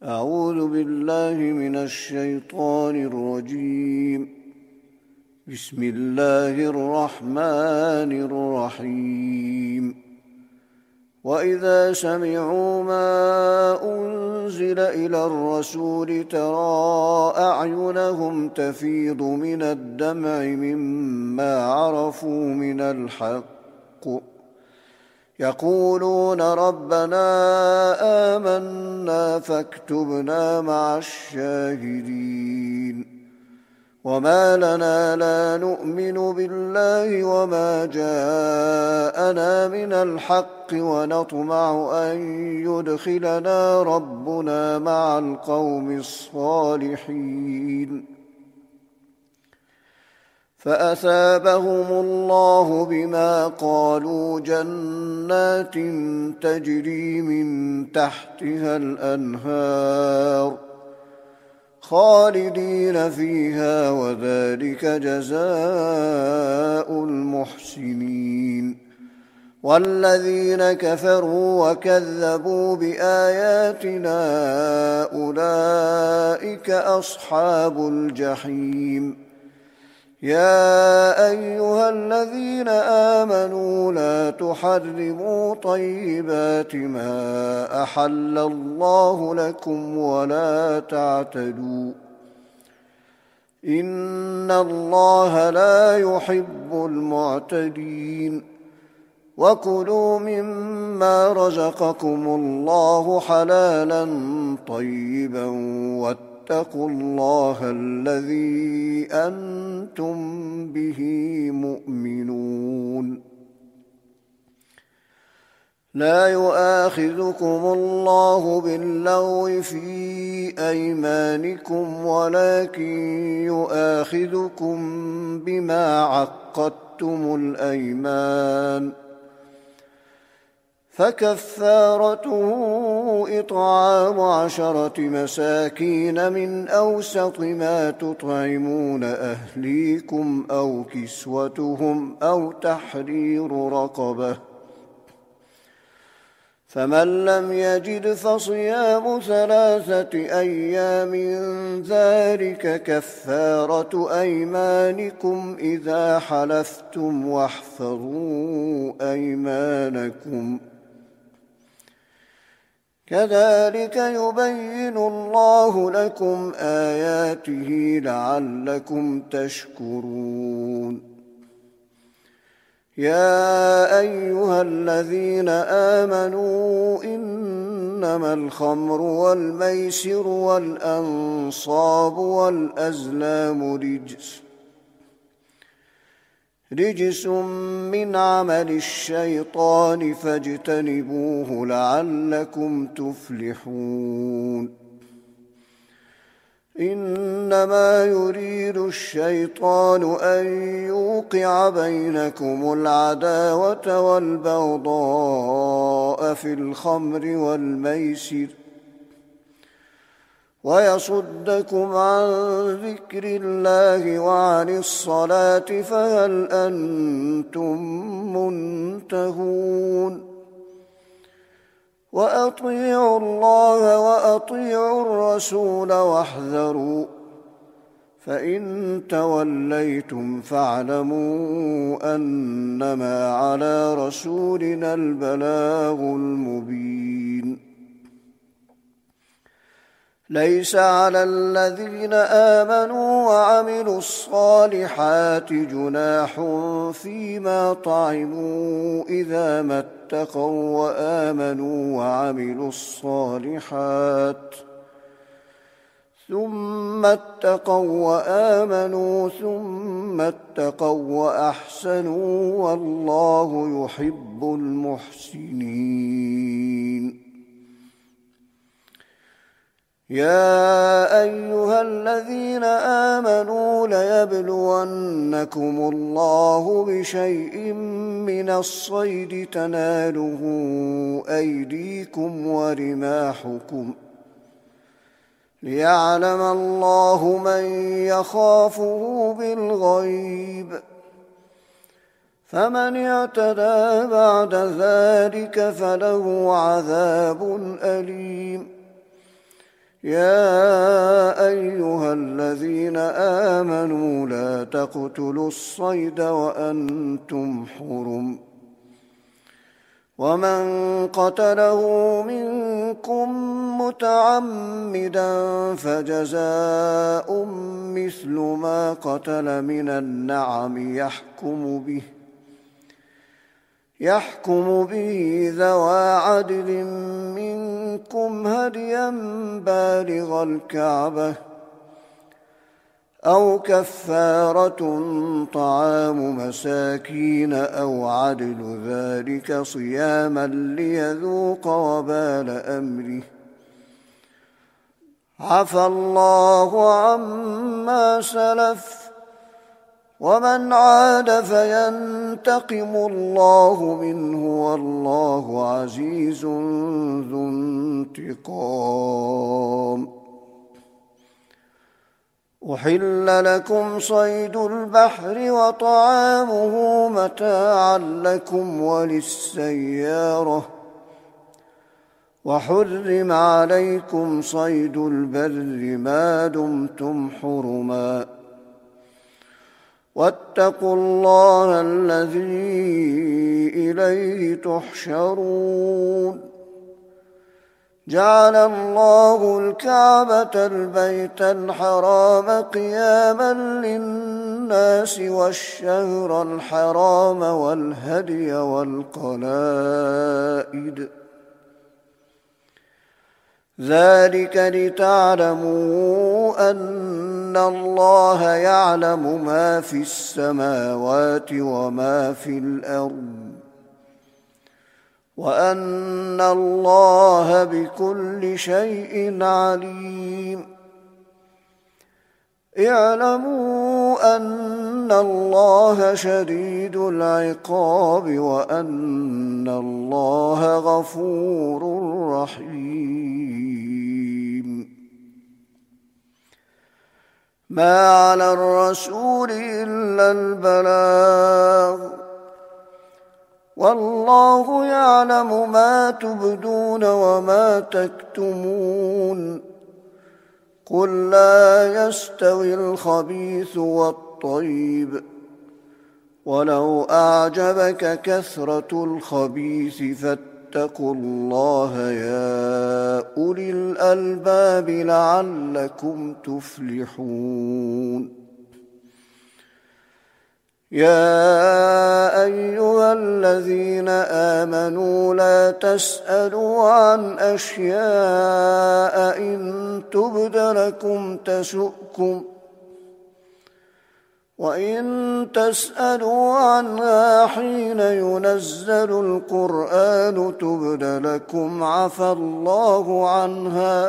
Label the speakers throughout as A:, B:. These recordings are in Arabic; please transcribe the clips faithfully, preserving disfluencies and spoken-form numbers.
A: أعوذ بالله من الشيطان الرجيم. بسم الله الرحمن الرحيم. وإذا سمعوا ما أنزل إلى الرسول ترى أعينهم تفيض من الدمع مما عرفوا من الحق يقولون ربنا آمنا فاكتبنا مع الشاهدين. وما لنا لا نؤمن بالله وما جاءنا من الحق ونطمع أن يدخلنا ربنا مع القوم الصالحين. فأثابهم الله بما قالوا جنات تجري من تحتها الأنهار خالدين فيها وذلك جزاء المحسنين. والذين كفروا وكذبوا بآياتنا أولئك أصحاب الجحيم. يا أيها الذين آمنوا لا تحرموا طيبات ما أحل الله لكم ولا تعتدوا إن الله لا يحب المعتدين. وكلوا مما رزقكم الله حلالا طيبا واتقوا الله الذي أنتم به مؤمنون. لا يؤاخذكم الله باللغو في أيمانكم ولكن يؤاخذكم بما عقدتم الأيمان فكفارته إطعام عشرة مساكين من أوسط ما تطعمون أهليكم أو كسوتهم أو تحرير رقبة فمن لم يجد فصيام ثلاثة أيام ذلك كفارة أيمانكم إذا حلفتم واحفظوا أيمانكم كذلك يبين الله لكم آياته لعلكم تشكرون. يا أيها الذين آمنوا إنما الخمر والميسر والأنصاب والأزلام رجس رجس من عمل الشيطان فاجتنبوه لعلكم تفلحون. إنما يريد الشيطان أن يوقع بينكم العداوة والبغضاء في الخمر والميسر ويصدكم عن ذكر الله وعن الصلاة فهل أنتم منتهون. وأطيعوا الله وأطيعوا الرسول واحذروا فإن توليتم فاعلموا أنما على رسولنا البلاغ المبين. ليس على الذين آمنوا وعملوا الصالحات جناح فيما طعموا إذا ما اتقوا وآمنوا وعملوا الصالحات ثم اتقوا وآمنوا ثم اتقوا وأحسنوا والله يحب المحسنين. يا أيها الذين آمنوا ليبلونكم الله بشيء من الصيد تناله أيديكم ورماحكم ليعلم الله من يخافه بالغيب فمن اعتدى بعد ذلك فله عذاب أليم. يا أيها الذين آمنوا لا تقتلوا الصيد وأنتم حرم ومن قتله منكم متعمدا فجزاء مثل ما قتل من النعم يحكم به يحكم به ذوى عدل منكم هديا بالغ الكعبة أو كفارة طعام مساكين أو عدل ذلك صياما ليذوق وبال أمره عفى الله عما سلف ومن عاد فينتقم الله منه والله عزيز ذو انتقام. أحل لكم صيد البحر وطعامه متاعا لكم وللسيارة وحرم عليكم صيد البر ما دمتم حرما واتقوا الله الذي إليه تحشرون. جعل الله الكعبة البيت الحرام قياما للناس والشهر الحرام والهدي والقلائد ذلك لتعلموا أن الله يعلم ما في السماوات وما في الأرض وأن الله بكل شيء عليم. اعلموا أن الله شديد العقاب وأن الله غفور رحيم. ما على الرسول إلا البلاغ والله يعلم ما تبدون وما تكتمون. قل لا يستوي الخبيث والطيب ولو أعجبك كثرة الخبيث فاتقوا الله يا أولي الألباب لعلكم تفلحون. يا أيها الذين آمنوا لا تسألوا عن أشياء إن تبد لكم تسؤكم وإن تسألوا عنها حين ينزل القرآن تبد لكم عفى الله عنها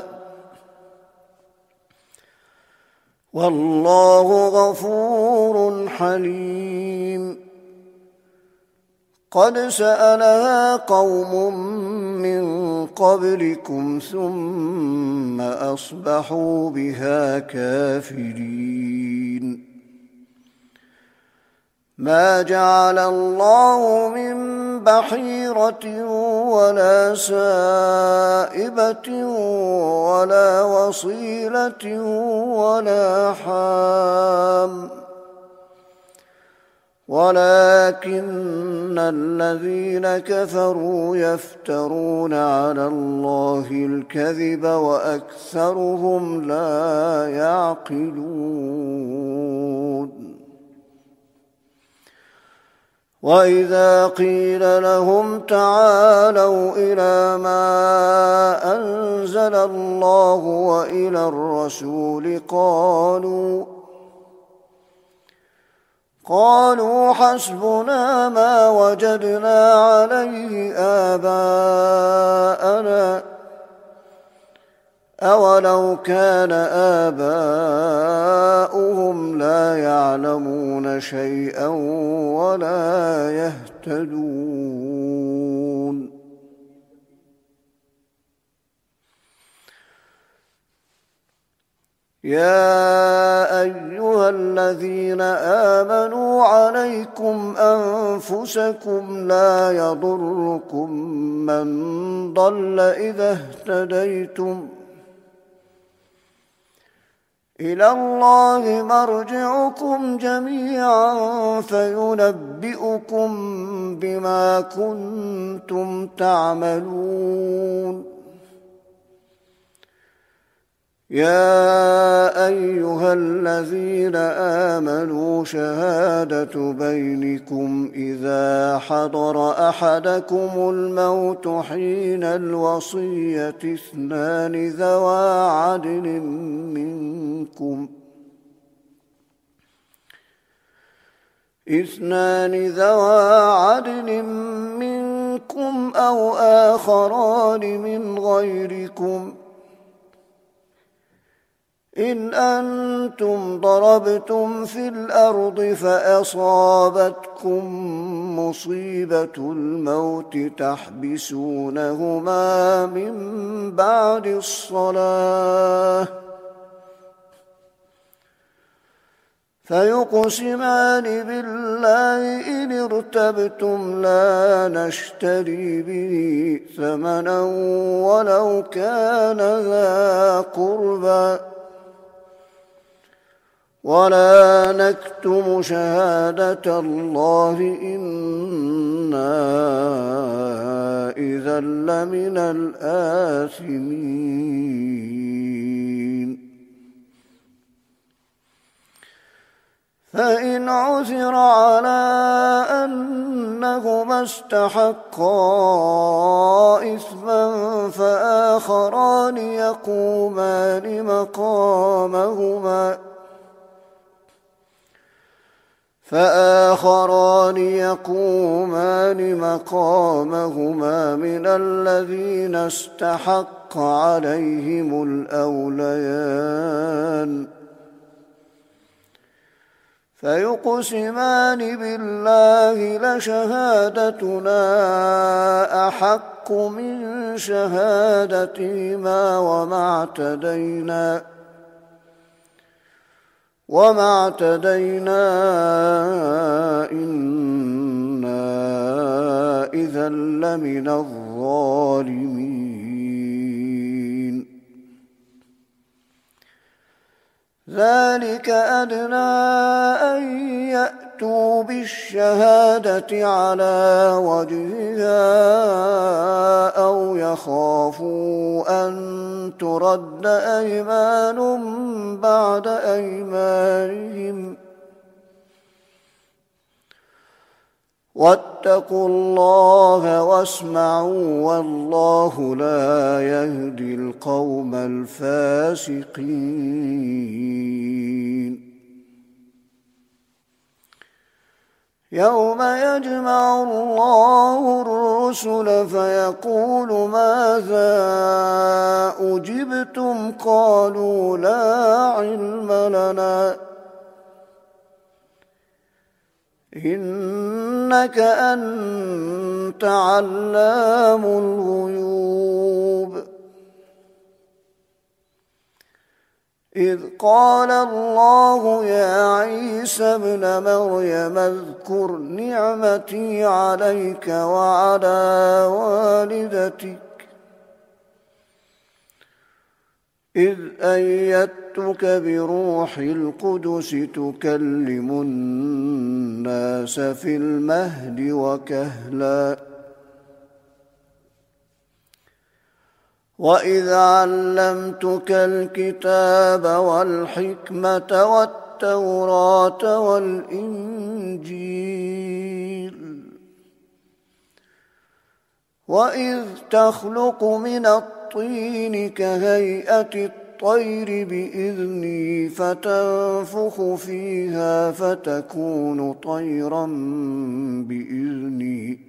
A: والله غفور حليم. قد سألها قوم من قبلكم ثم أصبحوا بها كافرين. ما جعل الله من بحيرة ولا سائبة ولا وصيلة ولا حام ولكن الذين كفروا يفترون على الله الكذب وأكثرهم لا يعقلون. وإذا قيل لهم تعالوا إلى ما أنزل الله وإلى الرسول قالوا قالوا حسبنا ما وجدنا عليه آباءنا أولو كان آباؤهم لا يعلمون شيئا ولا يهتدون. يا أيها الذين آمنوا عليكم أنفسكم لا يضركم من ضل إذا اهتديتم إلى الله مرجعكم جميعا فينبئكم بما كنتم تعملون. يا أيها الذين آمنوا شهادة بينكم إذا حضر أحدكم الموت حين الوصية اثنان ذوى عدل منكم اثنان ذوى عدل منكم أو آخران من غيركم إن أنتم ضربتم في الأرض فأصابتكم مصيبة الموت تحبسونهما من بعد الصلاة فيقسمان بالله إن ارتبتم لا نشتري به ثمنا ولو كان ذا قربى ولا نكتم شهادة الله إنا إذا لمن الآثمين. فإن عثر على أنهما استحقا إثما فآخران يقومان مقامهما فآخران يقومان مقامهما من الذين استحق عليهم الأوليان فيقسمان بالله لشهادتنا أحق من شهادتهما وما اعتدينا وما اعتدينا إنا إذا لمن الظالمين. ذلك أدنى أن يأتوا بالشهادة على وجهها أو يخافوا أن ترد أيمان بعد أيمانهم واتقوا الله واسمعوا والله لا يهدي القوم الفاسقين. يوم يجمع الله الرسل فيقول ماذا أجبتم قالوا لا علم لنا إنك أنت علام الغيوب. إذ قال الله يا عيسى ابن مريم اذكر نعمتي عليك وعلى والدتك إذ أيدتك بروح القدس تكلم الناس في المهد وكهلا وإذ علمتك الكتاب والحكمة والتوراة والإنجيل وإذ تخلق من الطين كهيئة الطير بإذني فتنفخ فيها فتكون طيرا بإذني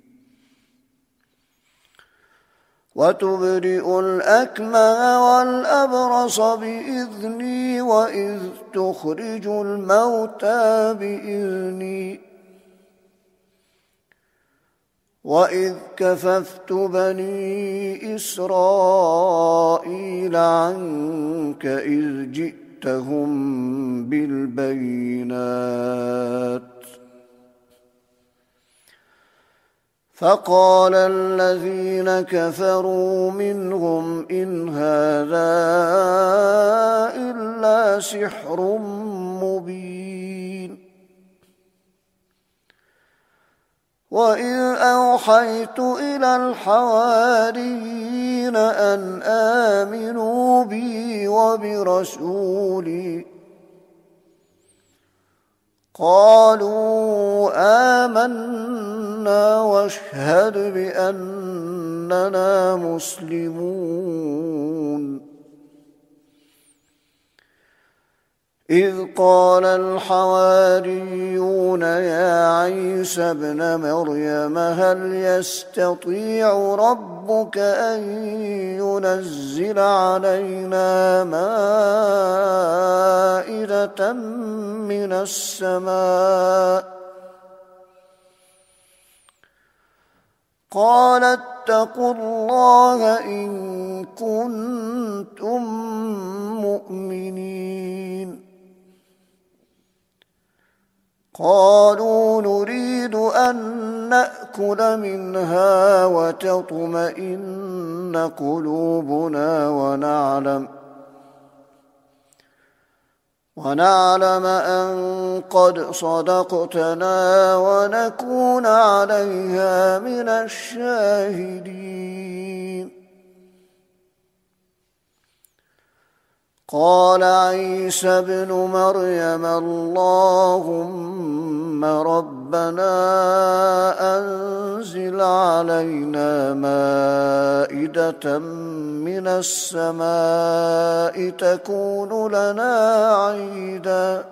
A: وتبرئ الأكمه والأبرص بإذني وإذ تخرج الموتى بإذني وإذ كففت بني إسرائيل عنك إذ جئتهم بالبينات فقال الذين كفروا منهم إن هذا إلا لسحر مبين وإذ أوحيت إلى الحواريين أن آمنوا بي وبرسولي قالوا آمنا واشهد بأننا مسلمون إذ قال الحواريون يا عيسى ابن مريم هل يستطيع ربك أن ينزل علينا مائدة من السماء قال اتقوا الله إن كنتم مؤمنين قالوا نريد أن نأكل منها وتطمئن قلوبنا ونعلم ونعلم أن قد صدقتنا ونكون عليها من الشاهدين قال عيسى ابن مريم اللهم ربنا أنزل علينا مائدة من السماء تكون لنا عيدا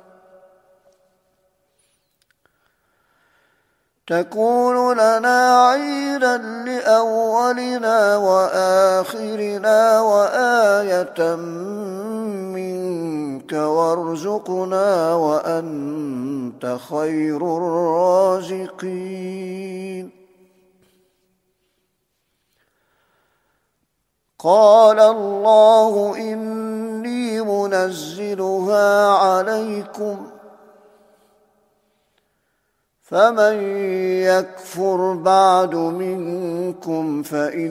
A: تكون لنا عيدا لأولنا وآخرنا وآية منك وارزقنا وأنت خير الرازقين قال الله إني منزلها عليكم فمن يكفر بعد منكم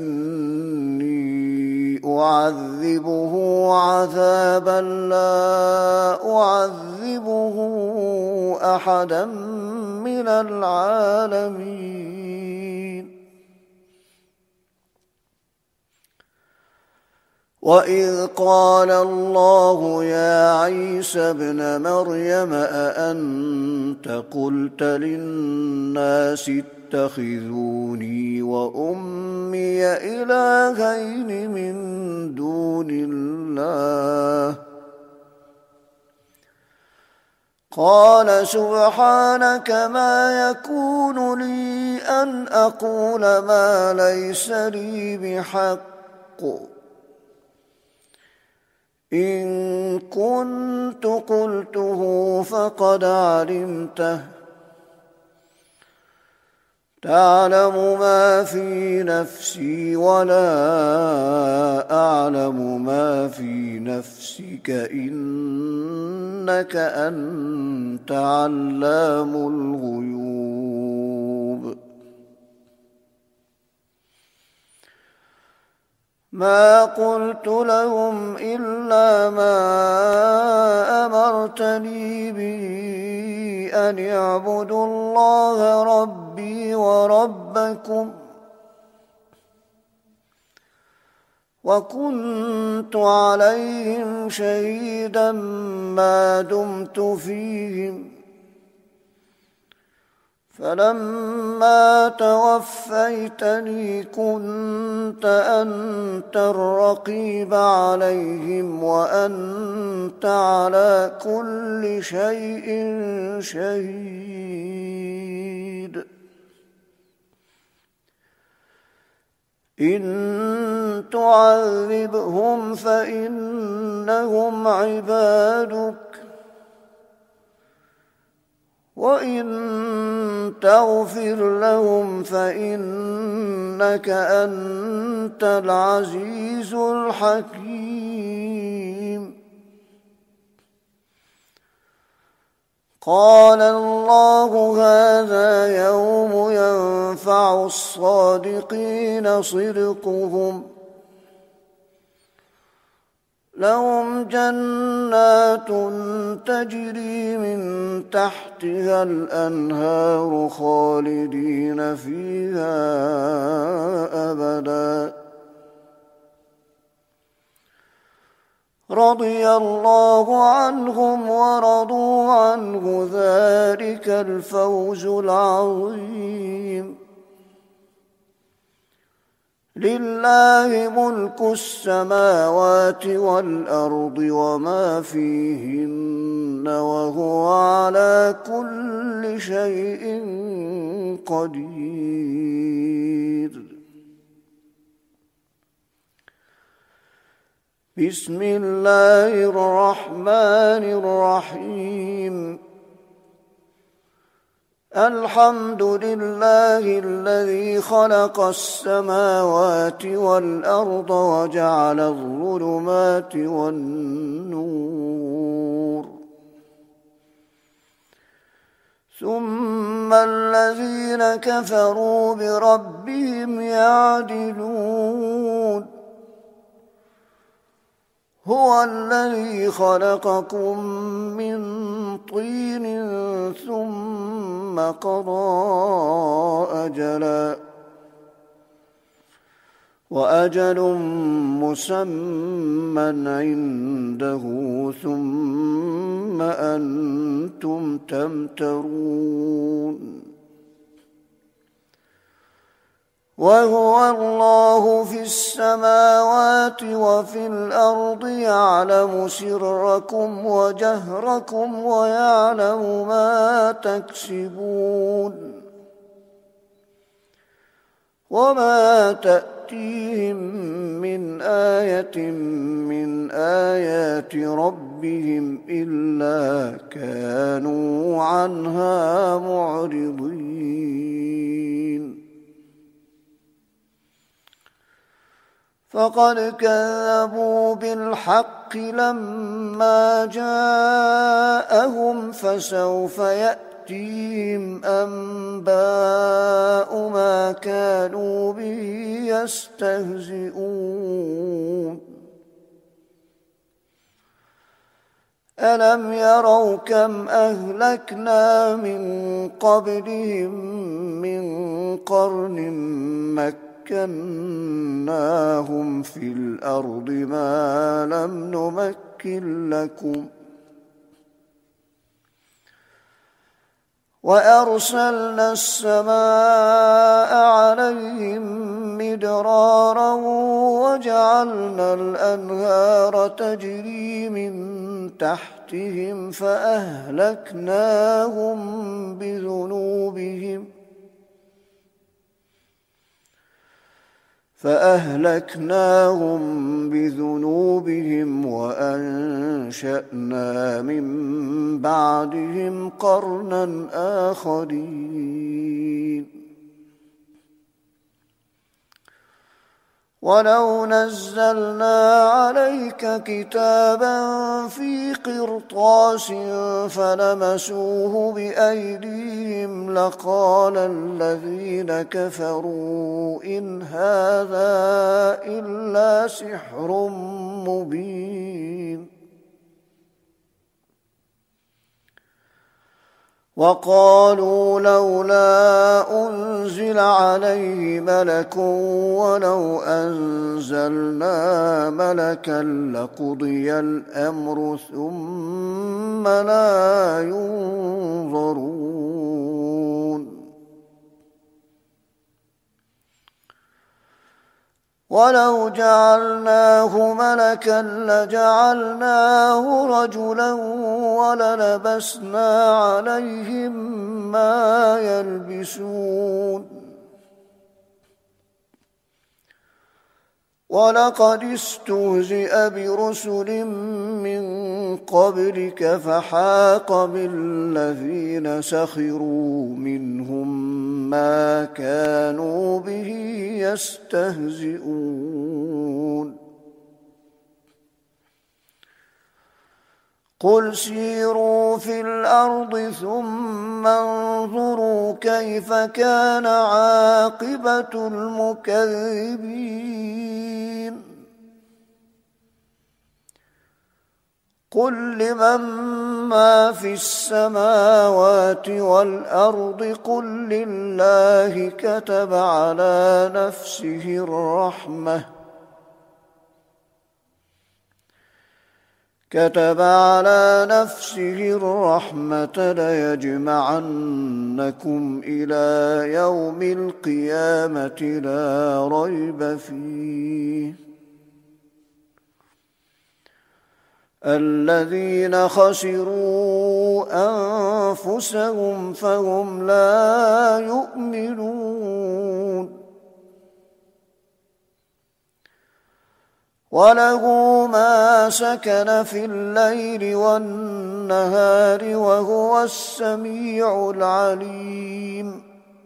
A: فإني أعذبه عذابا لا أعذبه أحدا من العالمين وإذ قال الله يا عيسى ابن مريم أأنت قلت للناس اتخذوني وأمي إلهين من دون الله قال سبحانك ما يكون لي أن أقول ما ليس لي بحق إن كنت قلته فقد علمته تعلم ما في نفسي ولا أعلم ما في نفسك إنك أنت علام الغيوب ما قلت لهم إلا ما أمرتني به أن اعبدوا الله ربي وربكم وكنت عليهم شهيدا ما دمت فيهم فلما توفيتني كنت أنت الرقيب عليهم وأنت على كل شيء شهيد إن تعذبهم فإنهم عبادك وإن تغفر لهم فإنك أنت العزيز الحكيم قال الله هذا يوم ينفع الصادقين صدقهم لهم جنات تجري من تحتها الأنهار خالدين فيها أبدا رضي الله عنهم ورضوا عنه ذلك الفوز العظيم لله ملك السماوات والأرض وما فيهن وهو على كل شيء قدير بسم الله الرحمن الرحيم الحمد لله الذي خلق السماوات والأرض وجعل الظلمات والنور ثم الذين كفروا بربهم يعدلون هو الذي خلقكم من طين ثم قضى أجلا وأجل مسمى عنده ثم أنتم تمترون وهو الله في السماوات وفي الأرض يعلم سركم وجهركم ويعلم ما تكسبون وما تأتيهم من آية من آيات ربهم إلا كانوا عنها معرضين فقد كذبوا بالحق لما جاءهم فسوف يأتيهم أنباء ما كانوا به يستهزئون ألم يروا كم أهلكنا من قبلهم من قرن مكة مكناهم في الأرض ما لم نمكن لكم وأرسلنا السماء عليهم مدرارا وجعلنا الأنهار تجري من تحتهم فأهلكناهم بذنوبهم فأهلكناهم بذنوبهم وأنشأنا من بعدهم قرنا آخرين ولو نزلنا عليك كتابا في قرطاس فلمسوه بأيديهم لقال الذين كفروا إن هذا إلا سحر مبين وقالوا لولا أنزل عليه ملك ولو أنزلنا ملكا لقضي الأمر ثم لا ينظرون ولو جعلناه ملكا لجعلناه رجلا وللبسنا عليهم ما يلبسون ولقد استهزئ برسل من قبلك فحاق بالذين سخروا منهم ما كانوا به يستهزئون قل سيروا في الأرض ثم انظروا كيف كان عاقبة المكذبين قل لمن ما في السماوات والأرض قل لله كتب على نفسه الرحمة كتب على نفسه الرحمة ليجمعنكم إلى يوم القيامة لا ريب فيه الذين خسروا أنفسهم فهم لا يؤمنون وله ما سكن في الليل والنهار وهو السميع العليم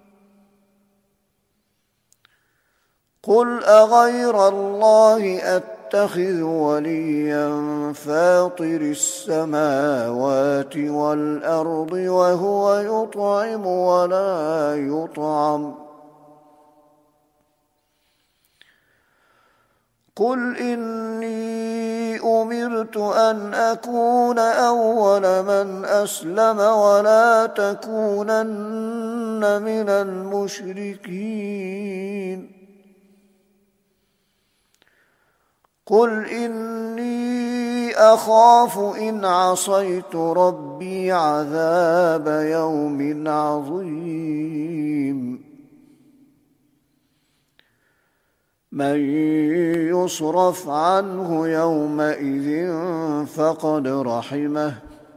A: قل أغير الله أتخذ وليا فاطر السماوات والأرض وهو يطعم ولا يطعم قل إني أمرت أن أكون أول من أسلم ولا تكونن من المشركين قل إني أخاف إن عصيت ربي عذاب يوم عظيم من يصرف عنه يومئذ فقد رحمه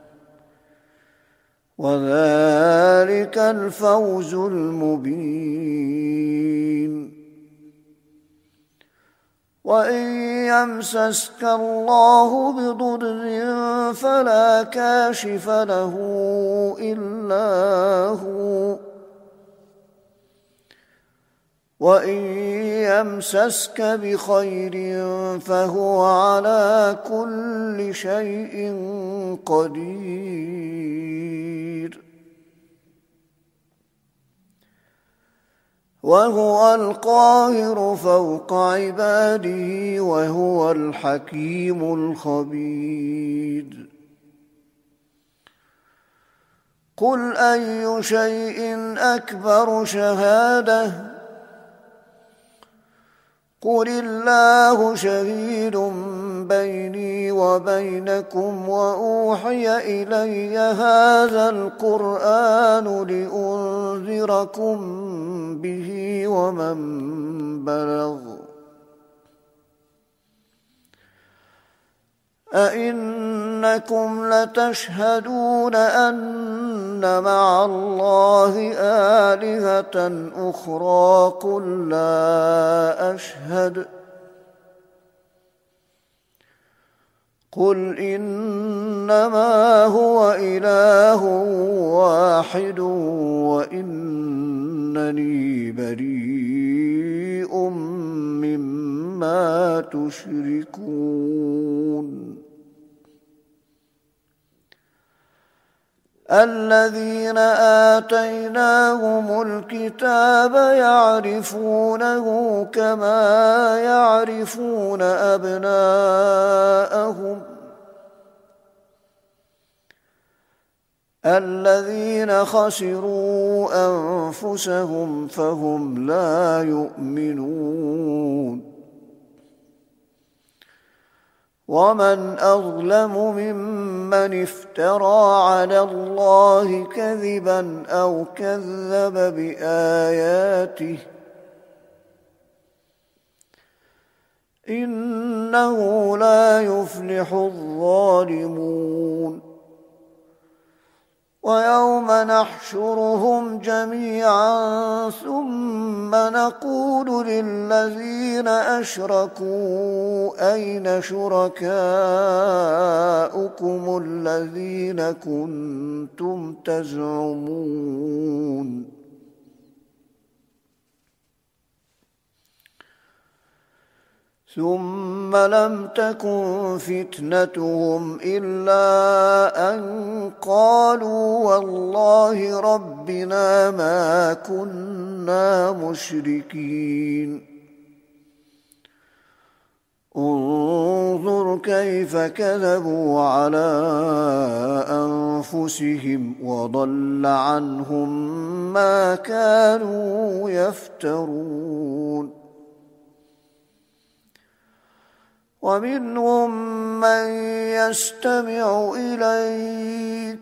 A: وذلك الفوز المبين وإن يمسسك الله بضر فلا كاشف له إلا هو وإن يمسسك بخير فهو على كل شيء قدير وهو القاهر فوق عباده وهو الحكيم الخبير قل أي شيء أكبر شهادة قل الله شهيد بيني وبينكم وأوحي إلي هذا القرآن لأنذركم به ومن بلغ أئنكم لتشهدون أن مع الله آلهة أخرى قل لا أشهد قل إنما هو إله واحد وإنني بريء مما تشركون الذين آتيناهم الكتاب يعرفونه كما يعرفون أبناءهم الذين خسروا أنفسهم فهم لا يؤمنون ومن أظلم ممن افترى على الله كذبا أو كذب بآياته إنه لا يفلح الظالمون ويوم نحشرهم جميعا ثم نقول للذين أشركوا أين شركاؤكم الذين كنتم تزعمون ثم لم تكن فتنتهم إلا أن قالوا والله ربنا ما كنا مشركين انظر كيف كذبوا على أنفسهم وضل عنهم ما كانوا يفترون ومنهم من يستمع إليك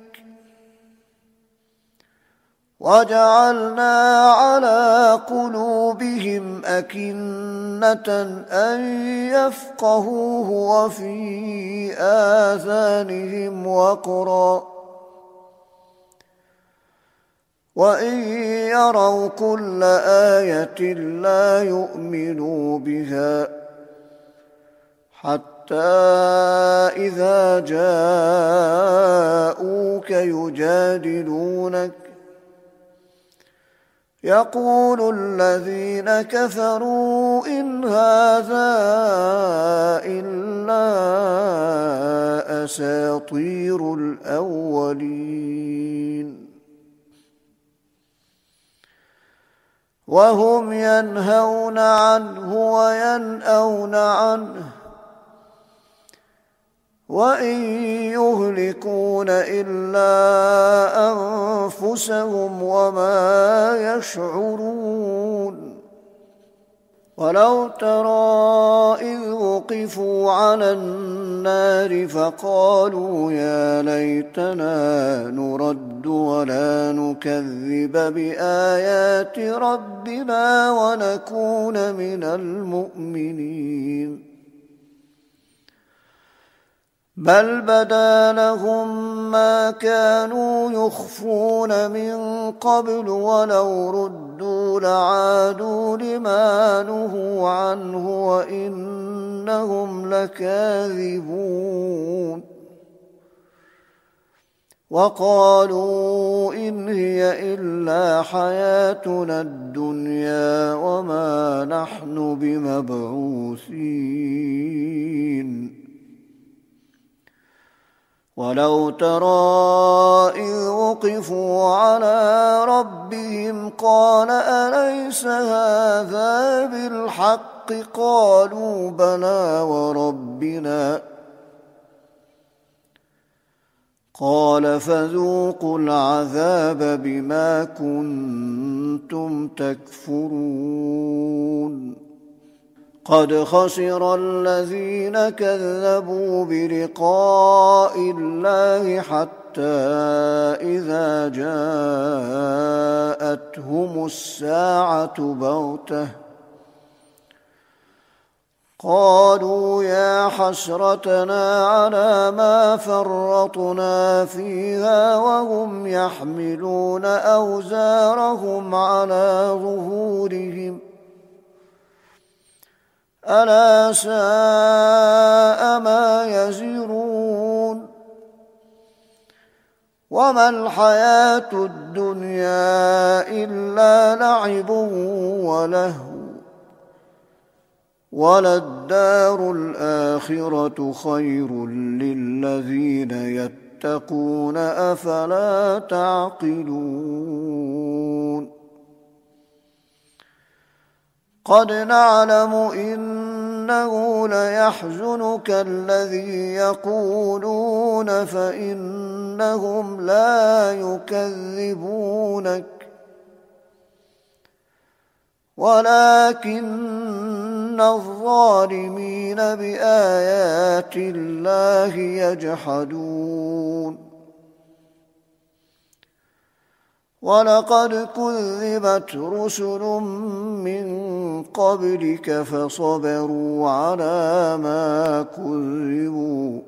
A: وجعلنا على قلوبهم أكنة أن يفقهوه وفي آذانهم وقرا وإن يروا كل آية لا يؤمنوا بها حتى إذا جاءوك يجادلونك يقول الذين كفروا إن هذا إلا أساطير الأولين وهم ينهون عنه وينأون عنه وإن يهلكون إلا أنفسهم وما يشعرون ولو ترى إذ وقفوا على النار فقالوا يا ليتنا نرد ولا نكذب بآيات ربنا ونكون من المؤمنين بل بدا لهم ما كانوا يخفون من قبل ولو ردوا لعادوا لما نهوا عنه وإنهم لكاذبون وقالوا إن هي إلا حياتنا الدنيا وما نحن بمبعوثين ولو ترى إذ وقفوا على ربهم قال أليس هذا بالحق قالوا بلى وربنا قال فذوقوا العذاب بما كنتم تكفرون قد خسر الذين كذبوا بلقاء الله حتى إذا جاءتهم الساعة بغتة قالوا يا حسرتنا على ما فرطنا فيها وهم يحملون أوزارهم على ظهورهم ألا ساء ما يزرون وما الحياة الدنيا إلا لعب ولهو وللدار الآخرة خير للذين يتقون أفلا تعقلون قد نعلم إنه ليحزنك الذي يقولون فإنهم لا يكذبونك ولكن الظالمين بآيات الله يجحدون ولقد كذبت رسل من قبلك فصبروا على ما كذبوا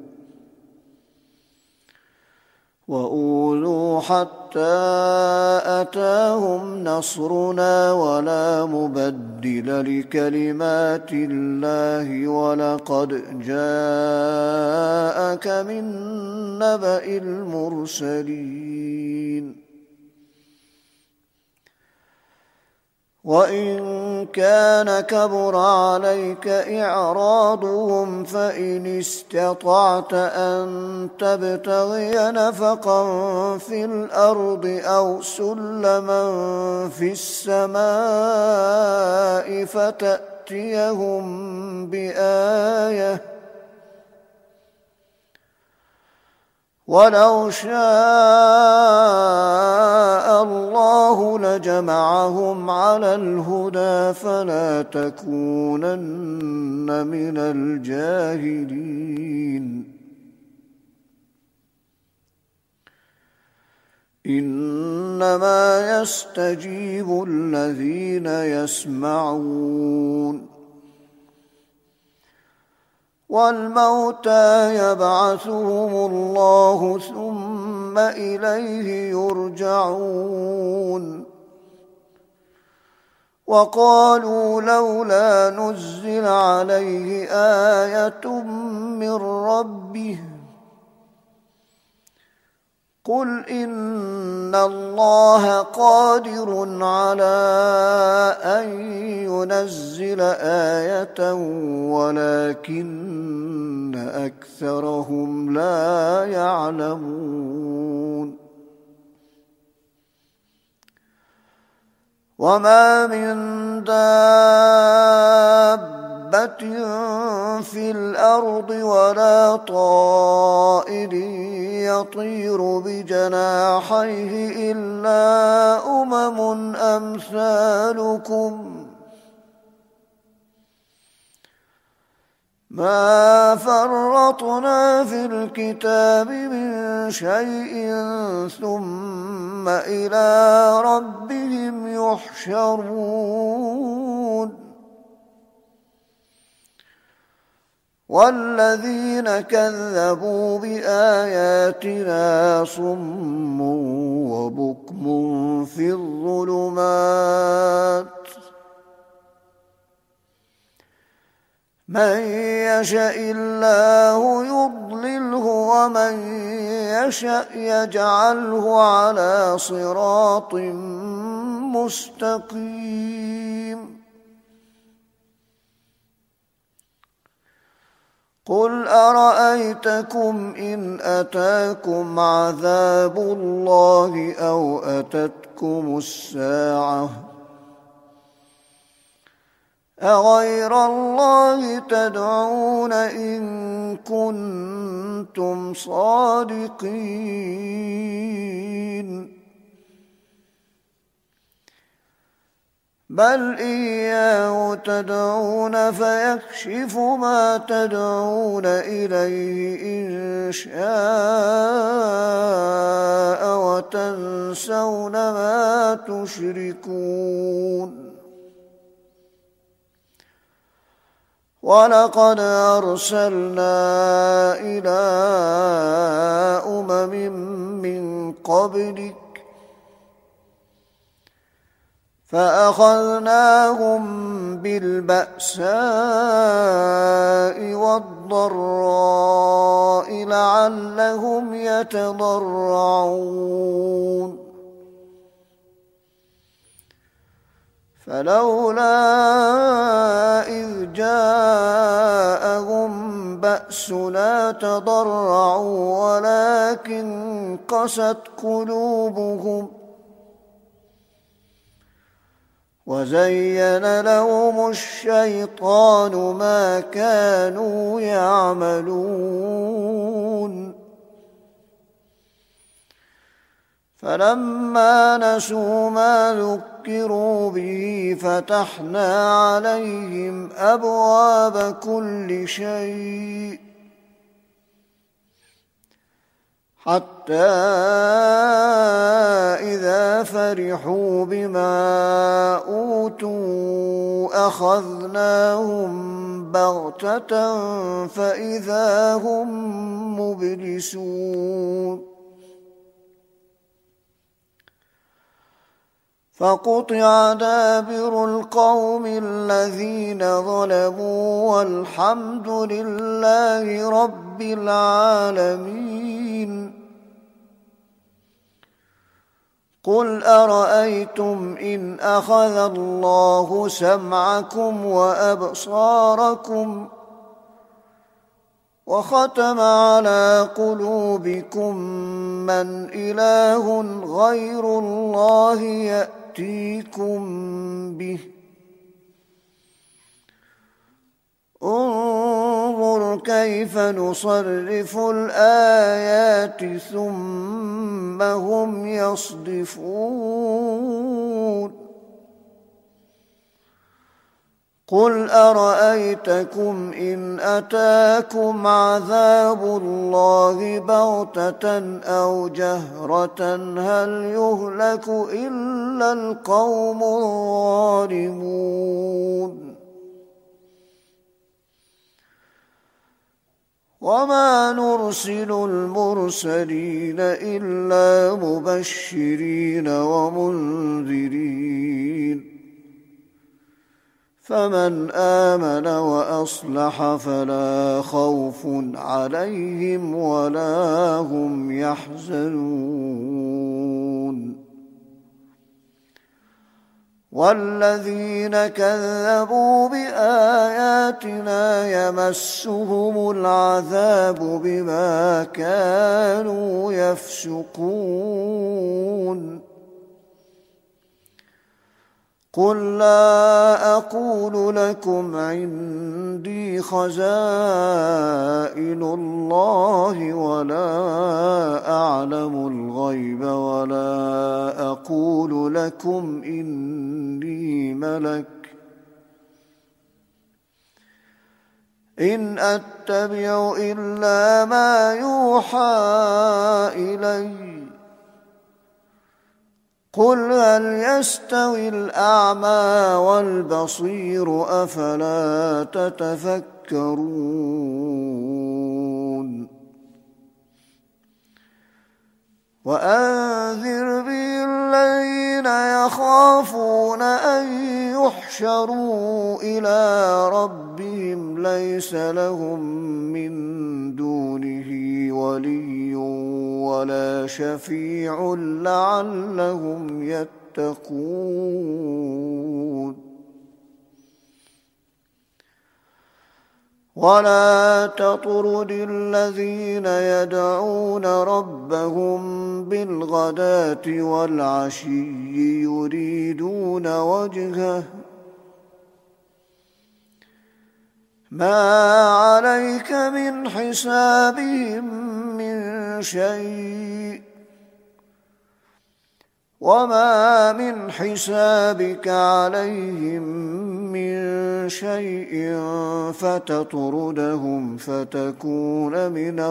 A: وأوذوا حتى أتاهم نصرنا ولا مبدل لكلمات الله ولقد جاءك من نبأ المرسلين وإن كان كبر عليك إعراضهم فإن استطعت أن تبتغي نفقا في الأرض أو سلما في السماء فتأتي يأتيهم بآية ولو شاء الله لجمعهم على الهدى فلا تكونن من الجاهلين إنما يستجيب الذين يسمعون والموتى يبعثهم الله ثم إليه يرجعون وقالوا لولا نزل عليه آية من ربه قل إن الله قادر على أن ينزل آية ولكن أكثرهم لا يعلمون وما من دابة في الأرض ولا طائر يطير بجناحيه إلا أمم أمثالكم ما فرطنا في الكتاب من شيء ثم إلى ربهم يحشرون والذين كذبوا بآياتنا صم وبكم في الظلمات من يشاء الله يضلله ومن يشاء يجعله على صراط مستقيم قل أرأيتكم إن أتاكم عذاب الله أو أتتكم الساعة أغير الله تدعون إن كنتم صادقين بل إياه تدعون فيكشف ما تدعون إليه إن شاء وتنسون ما تشركون ولقد أرسلنا إلى أمم من قبلك فأخذناهم بالبأساء والضراء لعلهم يتضرعون فلولا إذ جاءهم بأسنا تضرعوا ولكن قست قلوبهم وزين لهم الشيطان ما كانوا يعملون فلما نسوا ما ذكروا به فتحنا عليهم أبواب كل شيء حتى إذا فرحوا بما أوتوا أخذناهم بغتة فإذا هم مبلسون فقطع دابر القوم الذين ظلموا والحمد لله رب العالمين قل أرأيتم إن أخذ الله سمعكم وأبصاركم وختم على قلوبكم من إله غير الله يأتيكم به انظر كيف نصرف الآيات ثم هم يصدفون قل أرأيتكم إن أتاكم عذاب الله بغتة أو جهرة هل يهلك إلا القوم الظالمون وما نرسل المرسلين إلا مبشرين ومنذرين فمن آمن وأصلح فلا خوف عليهم ولا هم يحزنون والذين كذبوا بآياتنا يمسهم العذاب بما كانوا يفسقون قل لا أقول لكم عندي خزائن الله ولا أعلم الغيب ولا أقول لكم إني ملك إن أتبع إلا ما يوحى إلي قل هل يستوي الأعمى والبصير أفلا تتفكرون وأنذر به الذين يخافون أن يحشروا إلى ربهم ليس لهم من دونه ولي ولا شفيع لعلهم يتقون ولا تطرد الذين يدعون ربهم بالغداة والعشي يريدون وجهه ما عليك من حسابهم من شيء وما من حسابك عليهم من شيء فتطردهم فتكون من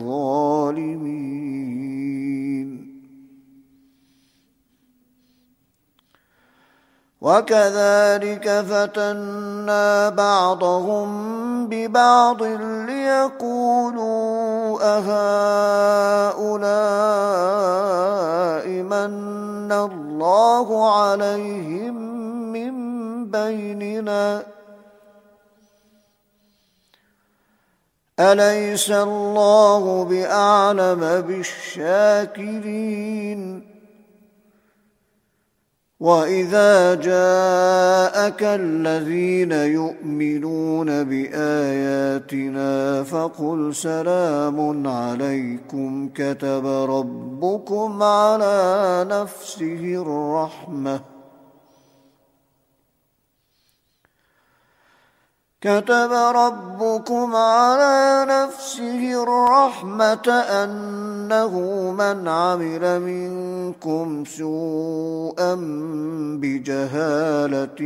A: الظالمين وكذلك فتنا بعضهم ببعض ليقولوا أهؤلاء من الله عليهم من بيننا أليس الله بأعلم بالشاكرين وإذا جاءك الذين يؤمنون بآياتنا فقل سلام عليكم كتب ربكم على نفسه الرحمة كتب ربكم على نفسه الرحمة أنه من عمل منكم سوءا بجهالة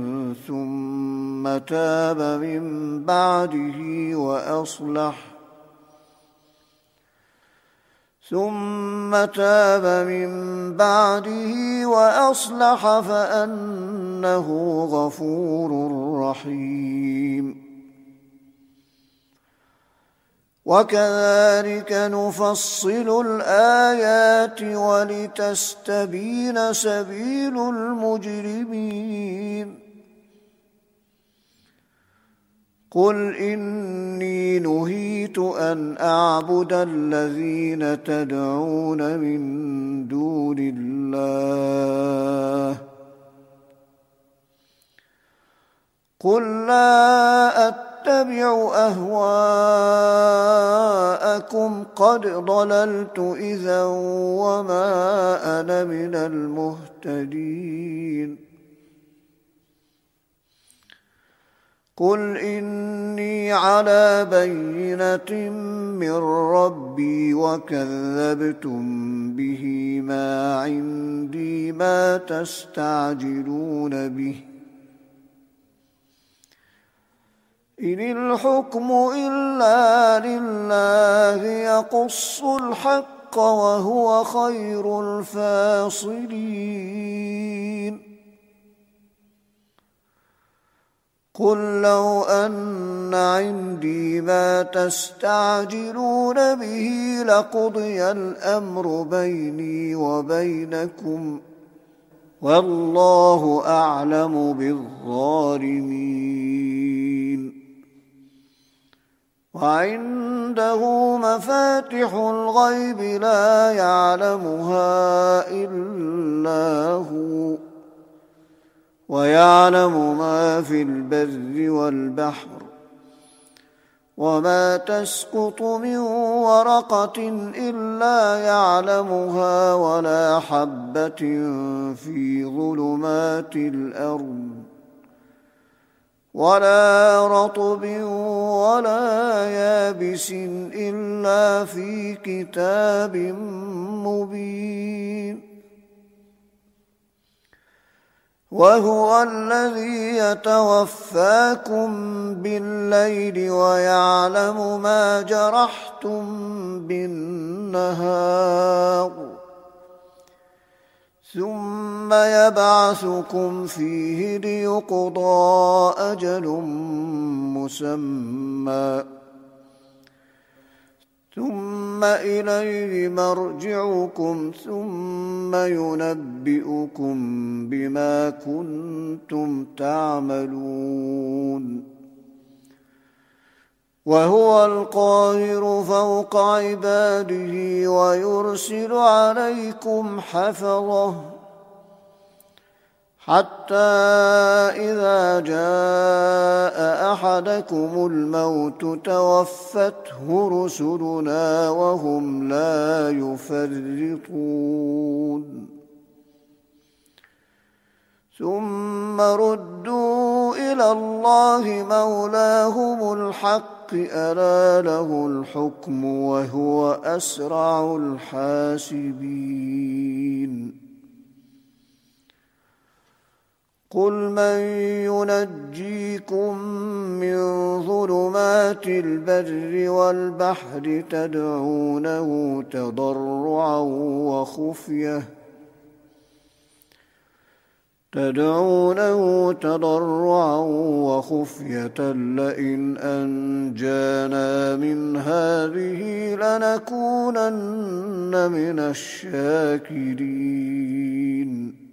A: ثم تاب من بعده وأصلح ثم تاب من بعده وأصلح فأنه غفور رحيم وكذلك نفصل الآيات ولتستبين سبيل المجرمين قل إني نهيت أن أعبد الذين تدعون من دون الله قل لا أتبع أهواءكم قد ضللت إذا وما أنا من المهتدين قل إني على بينة من ربي وكذبتم به، ما عندي ما تستعجلون به، إن الحكم إلا لله يقص الحق وهو خير الفاصلين. قل لو أن عندي ما تستعجلون به لقضي الأمر بيني وبينكم، والله أعلم بالظالمين. وعنده مفاتح الغيب لا يعلمها إلا هو، ويعلم ما في البر والبحر، وما تسقط من ورقة إلا يعلمها، ولا حبة في ظلمات الأرض، ولا رطب ولا يابس إلا في كتاب مبين. وهو الذي يتوفاكم بالليل ويعلم ما جرحتم بالنهار، ثم يبعثكم فيه ليقضى أجل مسمى، ثم إليه مرجعكم ثم ينبئكم بما كنتم تعملون. وهو القاهر فوق عباده ويرسل عليكم حفظه، حتى إذا جاء أحدكم الموت توفته رسلنا وهم لا يفرطون، ثم ردوا إلى الله مولاهم الحق، ألا له الحكم وهو أسرع الحاسبين. قل من ينجيكم من ظلمات البر والبحر تدعونه تضرعا وخفية تدعونه تضرعا وخفية لئن أنجانا من هذه لنكونن من الشاكرين.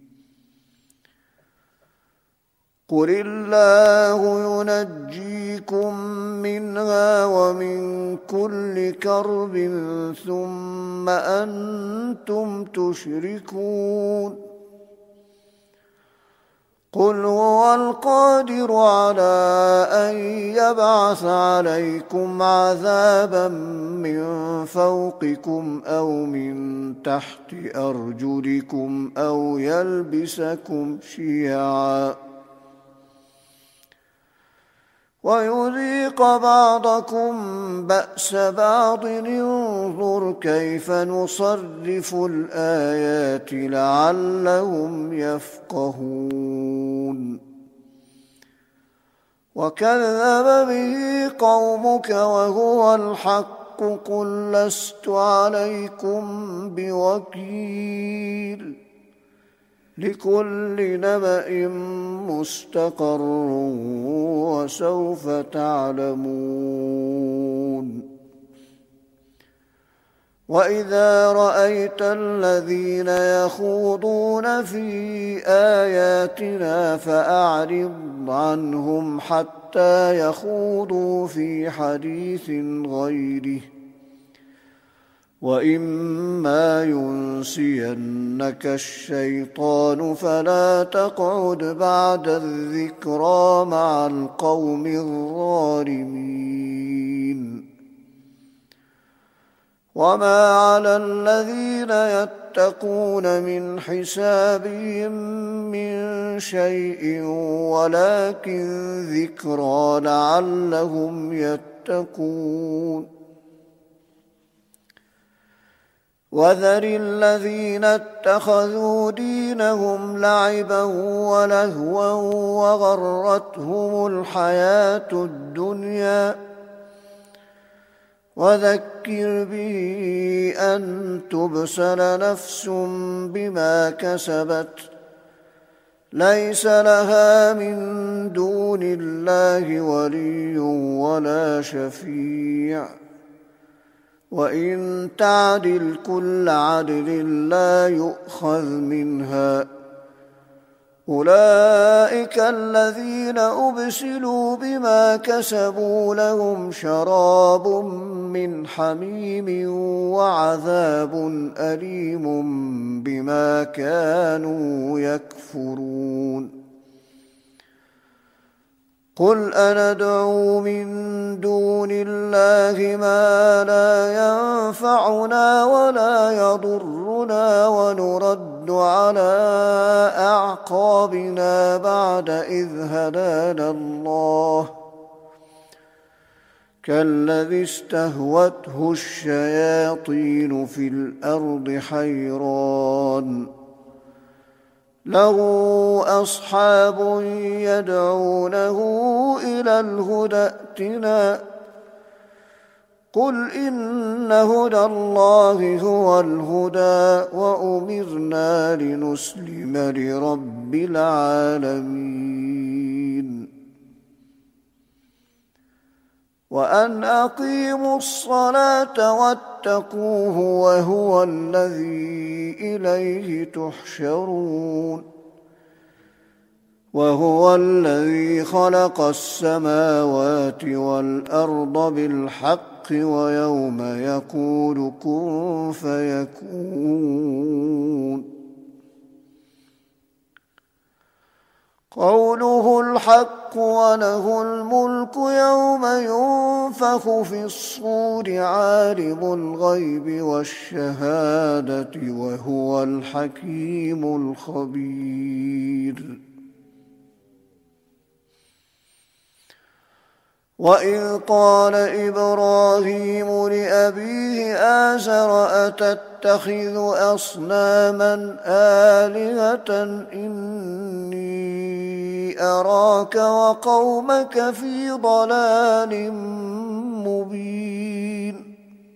A: قل الله ينجيكم منها ومن كل كرب ثم أنتم تشركون. قل هو القادر على أن يبعث عليكم عذابا من فوقكم أو من تحت أرجلكم أو يلبسكم شيعا ويذيق بعضكم بأس بعض، انظر كيف نصرف الآيات لعلهم يفقهون. وكذب به قومك وهو الحق، قل لست عليكم بوكيل، لكل نبأ مستقر وسوف تعلمون. وإذا رأيت الذين يخوضون في آياتنا فأعرض عنهم حتى يخوضوا في حديث غيره، وإما ينسينك الشيطان فلا تقعد بعد الذكرى مع القوم الظالمين. وما على الذين يتقون من حسابهم من شيء ولكن ذكرى لعلهم يتقون وذر الذين اتخذوا دينهم لعبا ولهوا وغرتهم الحياة الدنيا وذكر به أن تبسل نفس بما كسبت ليس لها من دون الله ولي ولا شفيع وإن تعدل كل عدل لا يؤخذ منها أولئك الذين أبسلوا بما كسبوا لهم شراب من حميم وعذاب أليم بما كانوا يكفرون قل أندعو من دون الله ما لا ينفعنا ولا يضرنا ونرد على أعقابنا بعد إذ هدانا الله كالذي استهوته الشياطين في الأرض حيران له أصحاب يدعونه إلى الهدى ائتنا قل إن هدى الله هو الهدى وأمرنا لنسلم لرب العالمين وأن أقيموا الصلاة واتقوه وهو الذي إليه تحشرون وهو الذي خلق السماوات والأرض بالحق ويوم يقول كن فيكون قوله الحق وله الملك يوم ينفخ في الصور عالم الغيب والشهادة وهو الحكيم الخبير وإذ قال إبراهيم لأبيه آزر أتتخذ أصناما آلهة إني أراك وقومك في ضلال مبين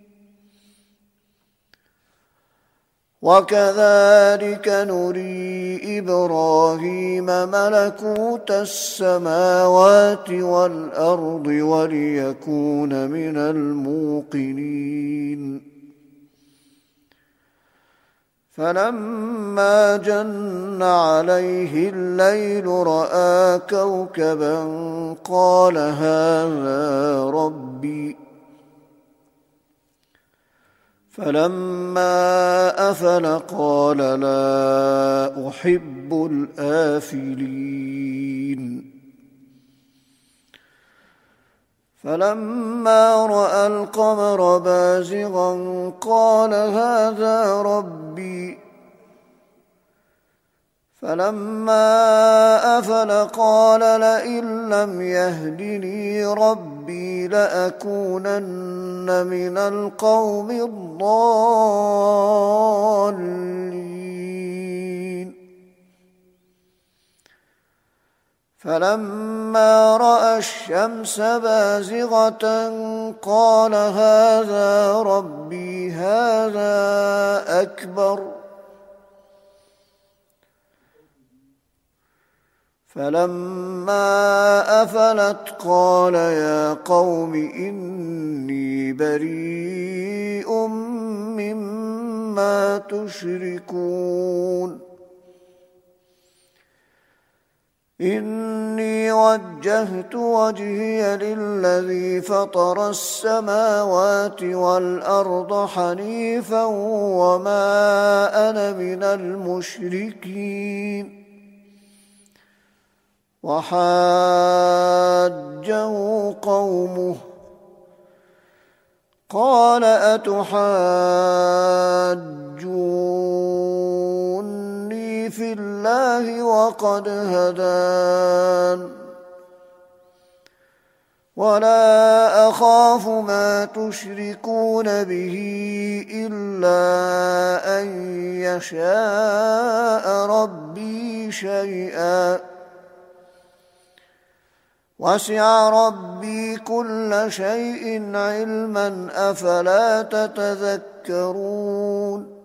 A: وكذلك نري إبراهيم ملكوت السماوات والأرض وليكون من الموقنين فلما جن عليه الليل رأى كوكبا قال هذا ربي فلما أفل قال لا أحب الآفلين فلما رأى القمر بازغا قال هذا ربي فلما أفل قال لئن لم يهدني ربي لأكونن من القوم الضالين فلما رأى الشمس بازغة قال هذا ربي هذا أكبر فلما أفلت قال يا قوم إني بريء مما تشركون إني وجهت وجهي للذي فطر السماوات والأرض حنيفا وما أنا من المشركين وحاجه قومه قال أتحاجوني في الله وقد هدان ولا أخاف ما تشركون به إلا أن يشاء ربي شيئا وسع ربي كل شيء علما أفلا تتذكرون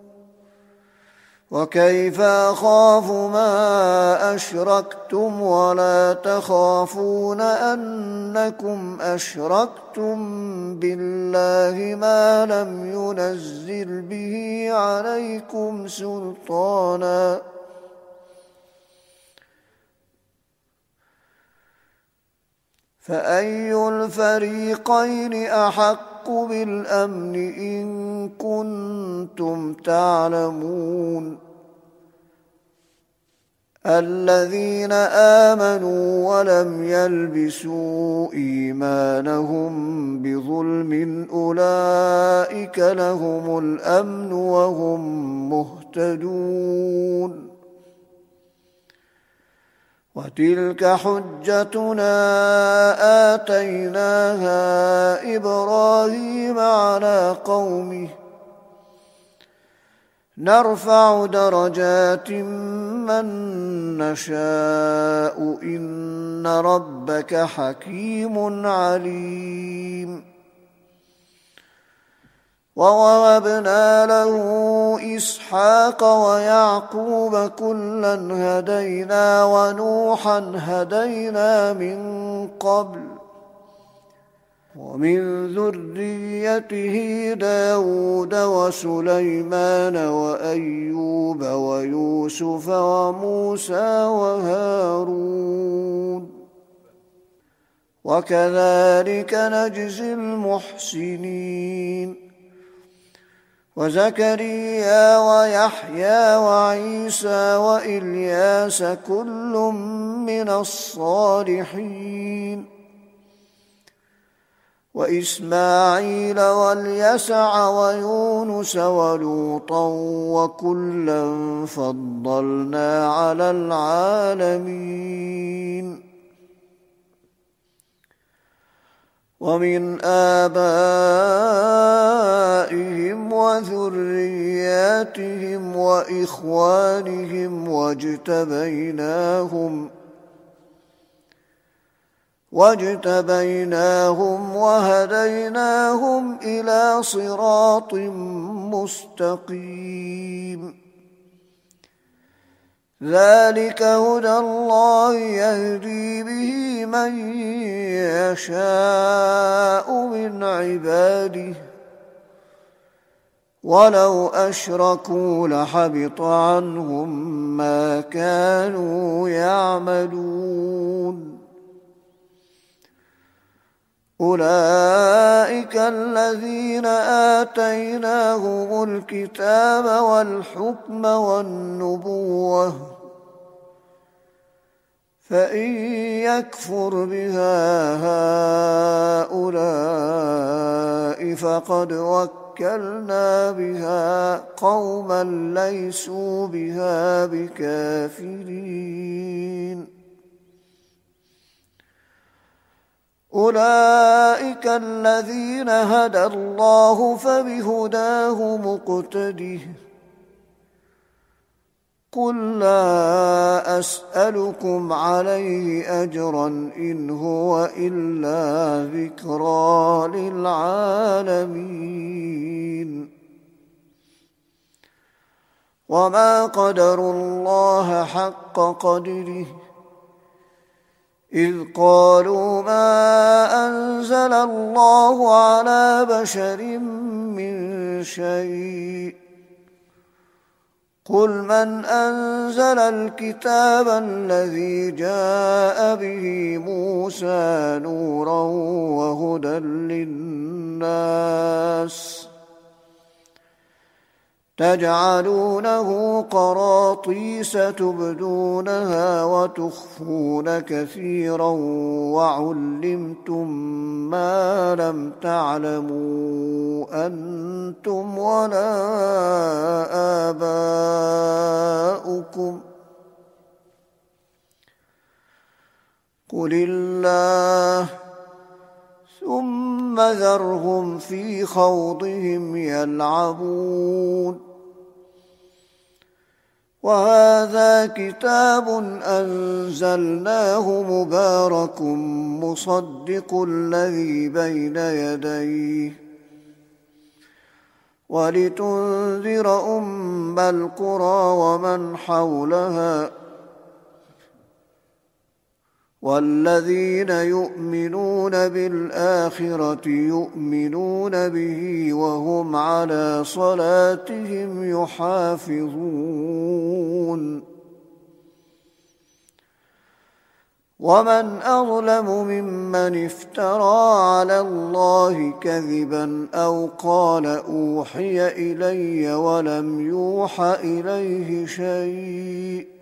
A: وكيف أخاف ما أشركتم ولا تخافون أنكم أشركتم بالله ما لم ينزل به عليكم سلطانا فأي الفريقين أحق بالأمن إن كنتم تعلمون الذين آمنوا ولم يلبسوا إيمانهم بظلم أولئك لهم الأمن وهم مهتدون وتلك حجتنا آتيناها إبراهيم على قومه نرفع درجات من نشاء إن ربك حكيم عليم ووهبنا له إسحاق ويعقوب كلا هدينا ونوحا هدينا من قبل ومن ذريته داود وسليمان وأيوب ويوسف وموسى وهارون وكذلك نجزي المحسنين وزكريا ويحيى وعيسى وإلياس كل من الصالحين وإسماعيل واليسع ويونس ولوطا وكلا فضلنا على العالمين ومن آبائهم وذرياتهم وإخوانهم واجتبيناهم واجتبيناهم وهديناهم إلى صراط مستقيم ذلك هدى الله يهدي به من يشاء من عباده ولو أشركوا لحبط عنهم ما كانوا يعملون أولئك الذين آتيناهم الكتاب والحكم والنبوة فإن يكفر بها هؤلاء فقد وكلنا بها قوما ليسوا بها بكافرين أولئك الذين هدى الله فبهداه مقتده قل لا أسألكم عليه أجرا إن هو إلا ذكرى للعالمين وما قدروا الله حق قدره إذ قالوا ما أنزل الله على بشر من شيء قل من أنزل الكتاب الذي جاء به موسى نورا وهدى للناس تجعلونه قراطيس تبدونها وتخفون كثيرا وعلمتم ما لم تعلموا أنتم ولا آباؤكم قل الله ثم ذرهم في خوضهم يلعبون وهذا كتاب أنزلناه مبارك مصدق الذي بين يديه ولتنذر أم القرى ومن حولها والذين يؤمنون بالآخرة يؤمنون به وهم على صلاتهم يحافظون ومن أظلم ممن افترى على الله كذبا أو قال أوحي إلي ولم يوح إليه شيء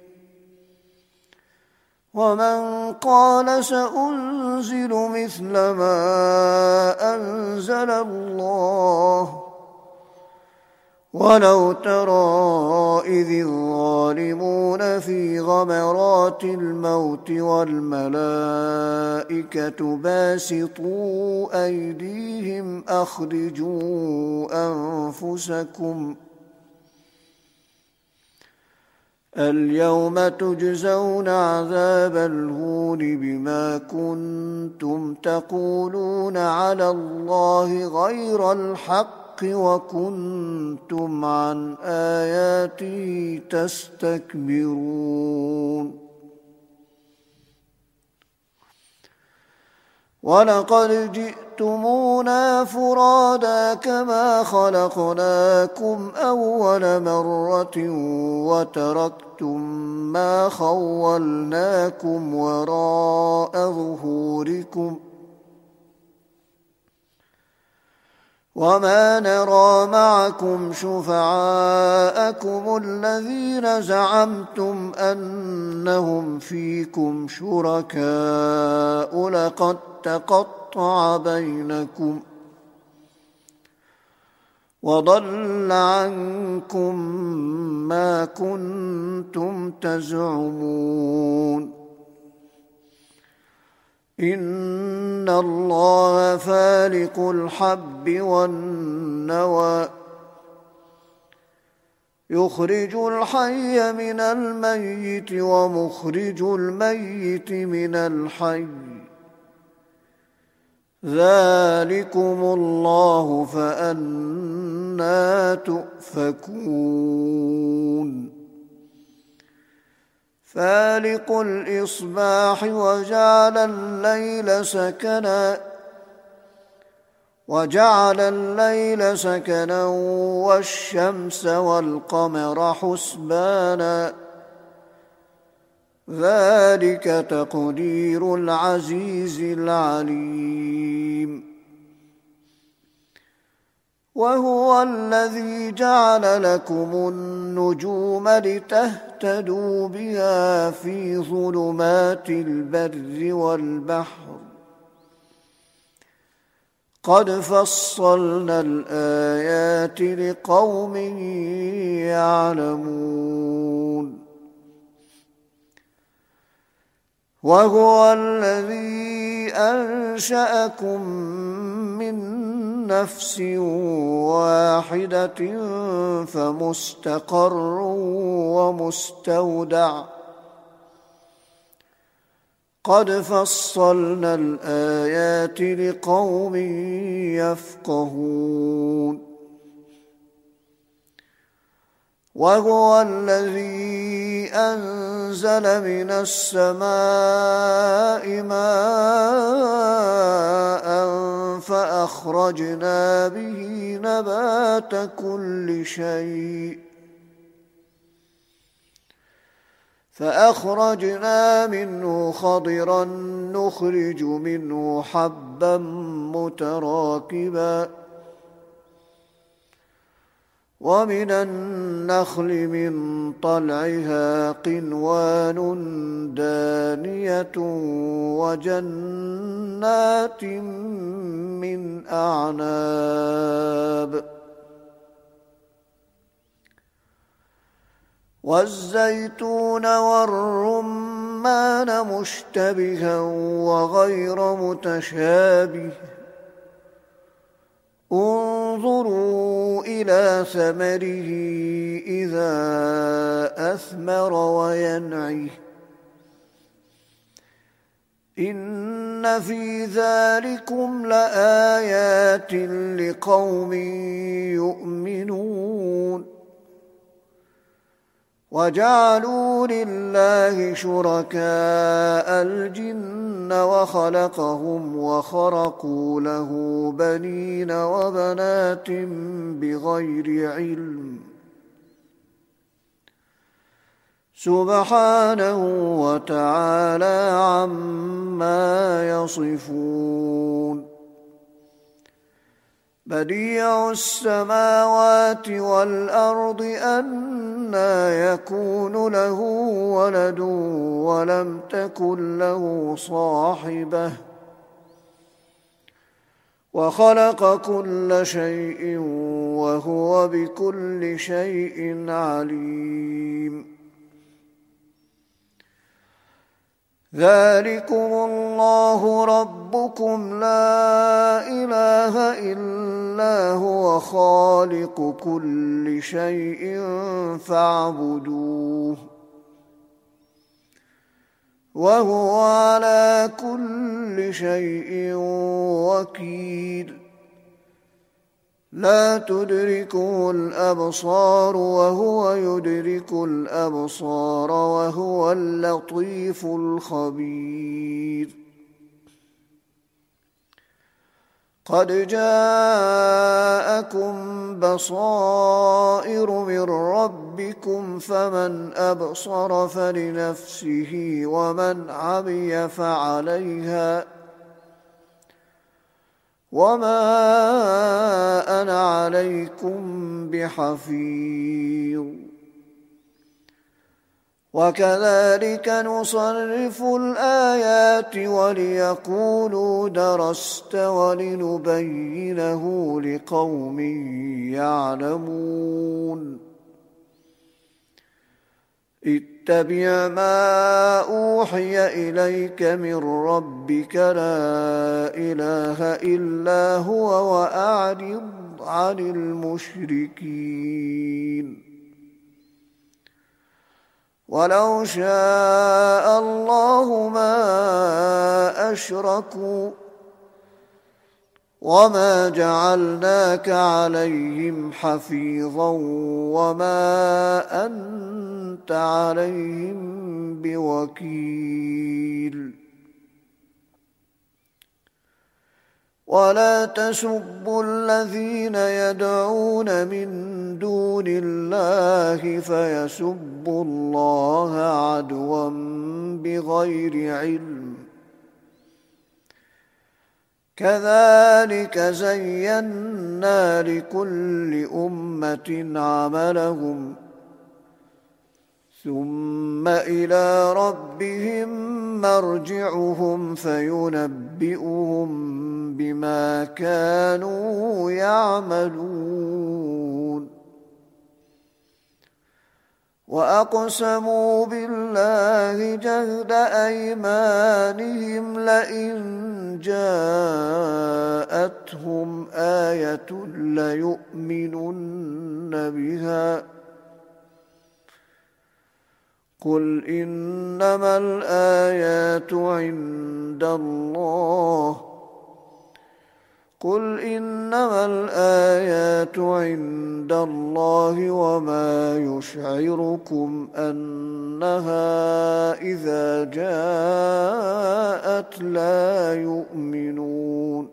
A: ومن قال سأنزل مثل ما أنزل الله ولو ترى إذ الظالمون في غمرات الموت والملائكة باسطوا أيديهم أخرجوا أنفسكم اليوم تجزون عذاب الهون بما كنتم تقولون على الله غير الحق وكنتم عن آياته تستكبرون ولقد جئتمونا فرادا كما خلقناكم أول مرة وتركتم ما خولناكم وراء ظهوركم وما نرى معكم شفعاءكم الذين زعمتم أنهم فيكم شركاء لقد تقطع بينكم وضل عنكم ما كنتم تزعمون إن الله فالق الحب والنوى يخرج الحي من الميت ومخرج الميت من الحي ذلكم الله فأنى تؤفكون فالق الإصباح وجعل الليل سكنا وجعل الليل سكنا والشمس والقمر حسبانا ذلك تقدير العزيز العليم وهو الذي جعل لكم النجوم لتهتدوا بها في ظلمات البر والبحر قد فصلنا الآيات لقوم يعلمون وهو الذي أنشأكم من نفس واحدة فمستقر ومستودع قد فصلنا الآيات لقوم يفقهون وهو الذي أنزل من السماء ماء فأخرجنا به نبات كل شيء فأخرجنا منه خضرا نخرج منه حبا متراكبا ومن النخل من طلعها قنوان دانية وجنات من أعناب والزيتون والرمان مشتبها وغير متشابه انظروا إلى ثمره إذا أثمر وينعه إن في ذلكم لآيات لقوم يؤمنون وجعلوا لله شركاء الجن وخلقهم وخرقوا له بنين وبنات بغير علم سبحانه وتعالى عما يصفون بديع السماوات والأرض أنى يكون له ولد ولم تكن له صاحبة وخلق كل شيء وهو بكل شيء عليم ذلكم الله ربكم لا إله إلا هو خالق كل شيء فاعبدوه وهو على كل شيء وكيل لا تدركه الأبصار وهو يدرك الأبصار وهو اللطيف الخبير قد جاءكم بصائر من ربكم فمن أبصر فلنفسه ومن عمي فعليها وما أنا عليكم بحفيظ وكذلك نصرف الآيات وليقولوا درست ولنبينه لقوم يعلمون اتبع ما أوحي إليك من ربك لا إله إلا هو وأعرض عن المشركين ولو شاء الله ما أشركوا وما جعلناك عليهم حفيظا وما أنت عليهم بوكيل ولا تسبوا الذين يدعون من دون الله فيسبوا الله عدوا بغير علم كذلك زينا لكل أمة عملهم ثم إلى ربهم مرجعهم فينبئهم بما كانوا يعملون وأقسموا بالله جهد أيمانهم لئن جاءتهم آية ليؤمنن بها قل إنما الآيات عند الله قل إنما الآيات عند الله وما يشعركم أنها إذا جاءت لا يؤمنون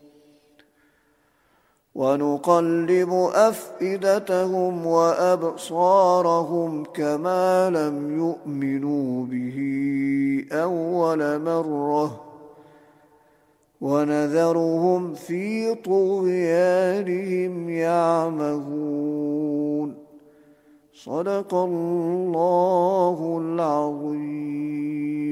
A: ونقلب أفئدتهم وأبصارهم كما لم يؤمنوا به أول مرة ونذرهم في طغيانهم يعمهون صدق الله العظيم.